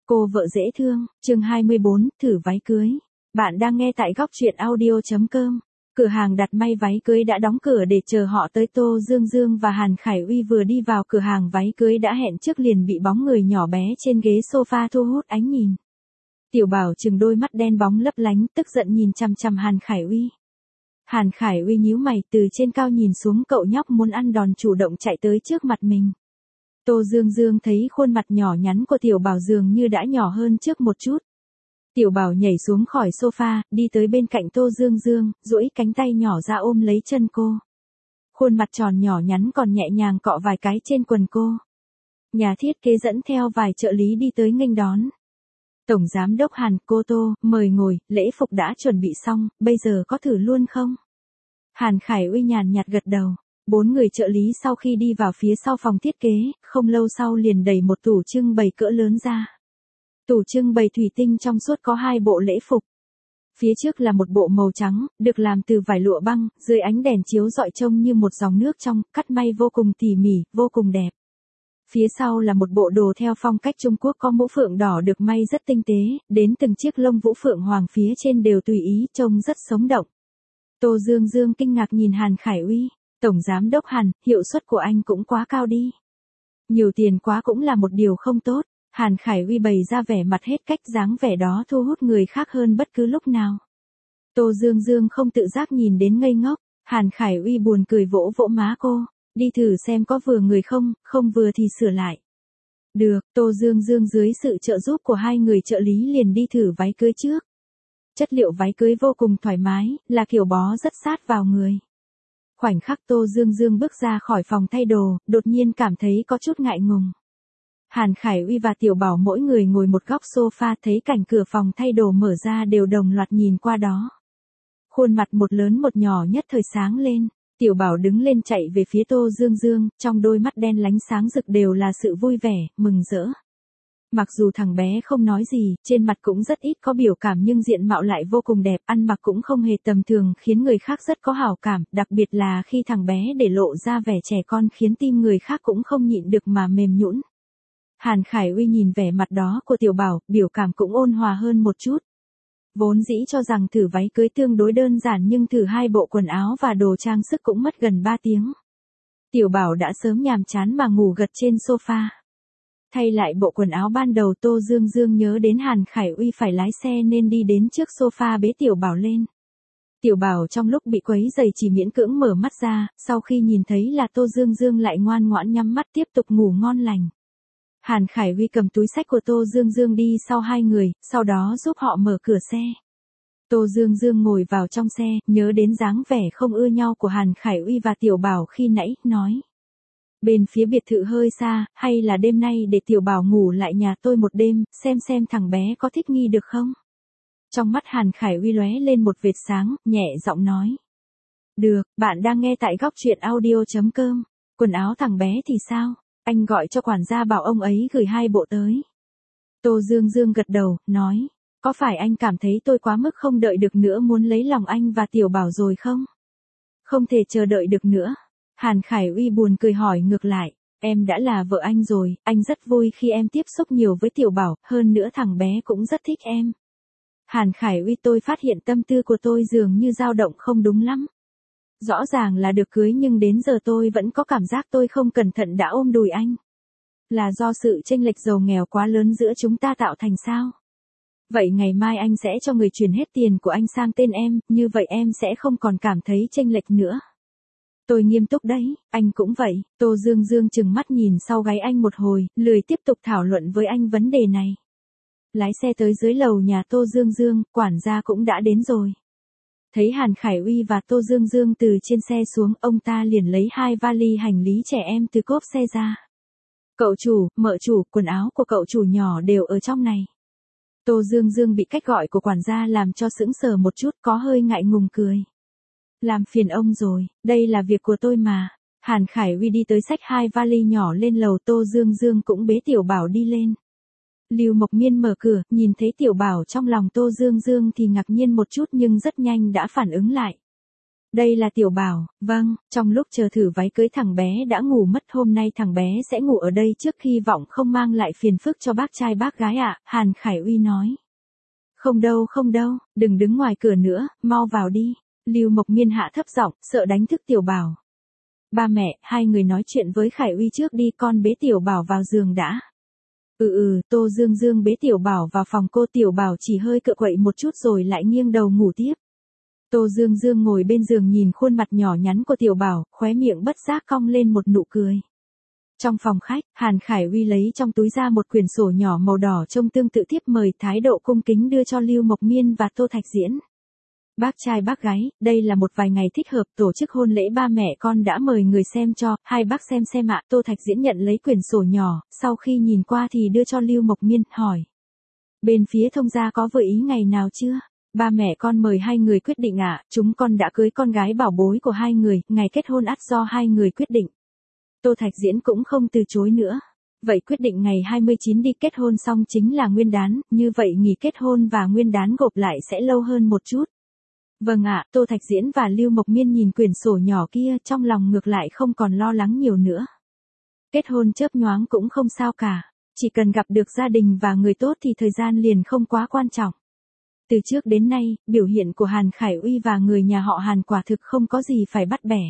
Cô vợ dễ thương, chương 24, thử váy cưới. Bạn đang nghe tại góc truyện audio.com. Cửa hàng đặt may váy cưới đã đóng cửa để chờ họ tới. Tô Dương Dương và Hàn Khải Uy vừa đi vào cửa hàng váy cưới đã hẹn trước liền bị bóng người nhỏ bé trên ghế sofa thu hút ánh nhìn. Tiểu Bảo trừng đôi mắt đen bóng lấp lánh, tức giận nhìn chằm chằm Hàn Khải Uy. Hàn Khải Uy nhíu mày, từ trên cao nhìn xuống, cậu nhóc muốn ăn đòn chủ động chạy tới trước mặt mình. Tô Dương Dương thấy khuôn mặt nhỏ nhắn của Tiểu Bảo dường như đã nhỏ hơn trước một chút. Tiểu Bảo nhảy xuống khỏi sofa, đi tới bên cạnh Tô Dương Dương, duỗi cánh tay nhỏ ra ôm lấy chân cô. Khuôn mặt tròn nhỏ nhắn còn nhẹ nhàng cọ vài cái trên quần cô. Nhà thiết kế dẫn theo vài trợ lý đi tới nghênh đón. Tổng giám đốc Hàn, cô Tô, mời ngồi, lễ phục đã chuẩn bị xong, bây giờ có thử luôn không? Hàn Khải Uy nhàn nhạt gật đầu. 4 người trợ lý sau khi đi vào phía sau phòng thiết kế, không lâu sau liền đẩy một tủ trưng bày cỡ lớn ra. Tủ trưng bày thủy tinh trong suốt có 2 bộ lễ phục. Phía trước là một bộ màu trắng, được làm từ vải lụa băng, dưới ánh đèn chiếu rọi trông như một dòng nước trong, cắt may vô cùng tỉ mỉ, vô cùng đẹp. Phía sau là một bộ đồ theo phong cách Trung Quốc có mũ phượng đỏ được may rất tinh tế, đến từng chiếc lông vũ phượng hoàng phía trên đều tùy ý, trông rất sống động. Tô Dương Dương kinh ngạc nhìn Hàn Khải Uy. Tổng giám đốc Hàn, hiệu suất của anh cũng quá cao đi. Nhiều tiền quá cũng là một điều không tốt. Hàn Khải Uy bày ra vẻ mặt hết cách, dáng vẻ đó thu hút người khác hơn bất cứ lúc nào. Tô Dương Dương không tự giác nhìn đến ngây ngốc. Hàn Khải Uy buồn cười vỗ vỗ má cô. Đi thử xem có vừa người không, không vừa thì sửa lại. Được, Tô Dương Dương dưới sự trợ giúp của 2 người trợ lý liền đi thử váy cưới trước. Chất liệu váy cưới vô cùng thoải mái, là kiểu bó rất sát vào người. Khoảnh khắc Tô Dương Dương bước ra khỏi phòng thay đồ, đột nhiên cảm thấy có chút ngại ngùng. Hàn Khải Uy và Tiểu Bảo mỗi người ngồi một góc sofa, thấy cảnh cửa phòng thay đồ mở ra đều đồng loạt nhìn qua đó. Khuôn mặt một lớn một nhỏ nhất thời sáng lên. Tiểu Bảo đứng lên chạy về phía Tô Dương Dương, trong đôi mắt đen lánh sáng rực đều là sự vui vẻ, mừng rỡ. Mặc dù thằng bé không nói gì, trên mặt cũng rất ít có biểu cảm nhưng diện mạo lại vô cùng đẹp, ăn mặc cũng không hề tầm thường, khiến người khác rất có hảo cảm, đặc biệt là khi thằng bé để lộ ra vẻ trẻ con khiến tim người khác cũng không nhịn được mà mềm nhũn. Hàn Khải Uy nhìn vẻ mặt đó của Tiểu Bảo, biểu cảm cũng ôn hòa hơn một chút. Vốn dĩ cho rằng thử váy cưới tương đối đơn giản nhưng thử 2 bộ quần áo và đồ trang sức cũng mất gần 3 tiếng. Tiểu Bảo đã sớm nhàm chán mà ngủ gật trên sofa. Thay lại bộ quần áo ban đầu, Tô Dương Dương nhớ đến Hàn Khải Uy phải lái xe nên đi đến trước sofa bế Tiểu Bảo lên. Tiểu Bảo trong lúc bị quấy rầy chỉ miễn cưỡng mở mắt ra, sau khi nhìn thấy là Tô Dương Dương lại ngoan ngoãn nhắm mắt tiếp tục ngủ ngon lành. Hàn Khải Uy cầm túi xách của Tô Dương Dương đi sau 2 người, sau đó giúp họ mở cửa xe. Tô Dương Dương ngồi vào trong xe, nhớ đến dáng vẻ không ưa nhau của Hàn Khải Uy và Tiểu Bảo khi nãy, nói. Bên phía biệt thự hơi xa, hay là đêm nay để Tiểu Bảo ngủ lại nhà tôi một đêm, xem thằng bé có thích nghi được không? Trong mắt Hàn Khải Uy lóe lên một vệt sáng, nhẹ giọng nói. Được, bạn đang nghe tại góc truyện audio.com. Quần áo thằng bé thì sao? Anh gọi cho quản gia bảo ông ấy gửi 2 bộ tới. Tô Dương Dương gật đầu, nói. Có phải anh cảm thấy tôi quá mức không đợi được nữa muốn lấy lòng anh và Tiểu Bảo rồi không? Không thể chờ đợi được nữa. Hàn Khải Uy buồn cười hỏi ngược lại, em đã là vợ anh rồi, anh rất vui khi em tiếp xúc nhiều với Tiểu Bảo, hơn nữa thằng bé cũng rất thích em. Hàn Khải Uy, tôi phát hiện tâm tư của tôi dường như dao động không đúng lắm. Rõ ràng là được cưới nhưng đến giờ tôi vẫn có cảm giác tôi không cẩn thận đã ôm đùi anh. Là do sự chênh lệch giàu nghèo quá lớn giữa chúng ta tạo thành sao? Vậy ngày mai anh sẽ cho người chuyển hết tiền của anh sang tên em, như vậy em sẽ không còn cảm thấy chênh lệch nữa. Tôi nghiêm túc đấy, anh cũng vậy. Tô Dương Dương chừng mắt nhìn sau gáy anh một hồi, lười tiếp tục thảo luận với anh vấn đề này. Lái xe tới dưới lầu nhà Tô Dương Dương, quản gia cũng đã đến rồi. Thấy Hàn Khải Uy và Tô Dương Dương từ trên xe xuống, ông ta liền lấy 2 vali hành lý trẻ em từ cốp xe ra. Cậu chủ, mợ chủ, quần áo của cậu chủ nhỏ đều ở trong này. Tô Dương Dương bị cách gọi của quản gia làm cho sững sờ một chút, có hơi ngại ngùng cười. Làm phiền ông rồi, đây là việc của tôi mà. Hàn Khải Uy đi tới xách 2 vali nhỏ lên lầu, Tô Dương Dương cũng bế Tiểu Bảo đi lên. Lưu Mộc Miên mở cửa, nhìn thấy Tiểu Bảo trong lòng Tô Dương Dương thì ngạc nhiên một chút nhưng rất nhanh đã phản ứng lại. Đây là Tiểu Bảo, vâng, trong lúc chờ thử váy cưới thằng bé đã ngủ mất, hôm nay thằng bé sẽ ngủ ở đây trước, hy vọng không mang lại phiền phức cho bác trai bác gái ạ, Hàn Khải Uy nói. Không đâu, đừng đứng ngoài cửa nữa, mau vào đi. Lưu Mộc Miên hạ thấp giọng, sợ đánh thức Tiểu Bảo. Ba mẹ, hai người nói chuyện với Khải Uy trước đi, con bế Tiểu Bảo vào giường đã. Tô Dương Dương bế Tiểu Bảo vào phòng cô, Tiểu Bảo chỉ hơi cựa quậy một chút rồi lại nghiêng đầu ngủ tiếp. Tô Dương Dương ngồi bên giường nhìn khuôn mặt nhỏ nhắn của Tiểu Bảo, khóe miệng bất giác cong lên một nụ cười. Trong phòng khách, Hàn Khải Uy lấy trong túi ra một quyển sổ nhỏ màu đỏ trông tương tự thiếp mời, thái độ cung kính đưa cho Lưu Mộc Miên và Tô Thạch Diễn. Bác trai bác gái, đây là một vài ngày thích hợp tổ chức hôn lễ, ba mẹ con đã mời người xem cho, hai bác xem ạ. Tô Thạch Diễn nhận lấy quyển sổ nhỏ, sau khi nhìn qua thì đưa cho Lưu Mộc Miên, hỏi. Bên phía thông gia có vừa ý ngày nào chưa? Ba mẹ con mời hai người quyết định ạ, chúng con đã cưới con gái bảo bối của hai người, ngày kết hôn ắt do hai người quyết định. Tô Thạch Diễn cũng không từ chối nữa. Vậy quyết định ngày 29 đi, kết hôn xong chính là Nguyên đán, như vậy nghỉ kết hôn và Nguyên đán gộp lại sẽ lâu hơn một chút. Vâng ạ, Tô Thạch Diễn và Lưu Mộc Miên nhìn quyển sổ nhỏ kia, trong lòng ngược lại không còn lo lắng nhiều nữa. Kết hôn chớp nhoáng cũng không sao cả, chỉ cần gặp được gia đình và người tốt thì thời gian liền không quá quan trọng. Từ trước đến nay, biểu hiện của Hàn Khải Uy và người nhà họ Hàn quả thực không có gì phải bắt bẻ.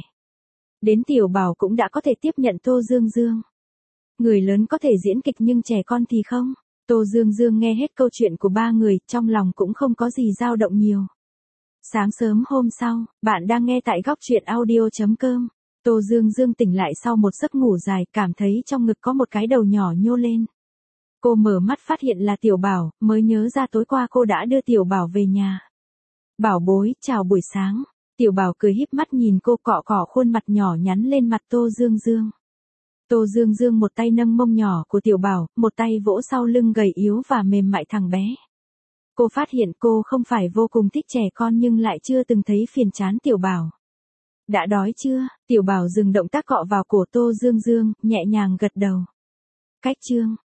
Đến Tiểu Bảo cũng đã có thể tiếp nhận Tô Dương Dương. Người lớn có thể diễn kịch nhưng trẻ con thì không. Tô Dương Dương nghe hết câu chuyện của ba người, trong lòng cũng không có gì dao động nhiều. Sáng sớm hôm sau, bạn đang nghe tại góc truyện audio.com. Tô Dương Dương tỉnh lại sau một giấc ngủ dài, cảm thấy trong ngực có một cái đầu nhỏ nhô lên. Cô mở mắt phát hiện là Tiểu Bảo, mới nhớ ra tối qua cô đã đưa Tiểu Bảo về nhà. Bảo bối, chào buổi sáng. Tiểu Bảo cười híp mắt nhìn cô, cọ cọ khuôn mặt nhỏ nhắn lên mặt Tô Dương Dương. Tô Dương Dương một tay nâng mông nhỏ của Tiểu Bảo, một tay vỗ sau lưng gầy yếu và mềm mại thằng bé. Cô phát hiện cô không phải vô cùng thích trẻ con nhưng lại chưa từng thấy phiền chán Tiểu Bảo. Đã đói chưa? Tiểu Bảo dừng động tác cọ vào cổ Tô Dương Dương, nhẹ nhàng gật đầu. Cách chương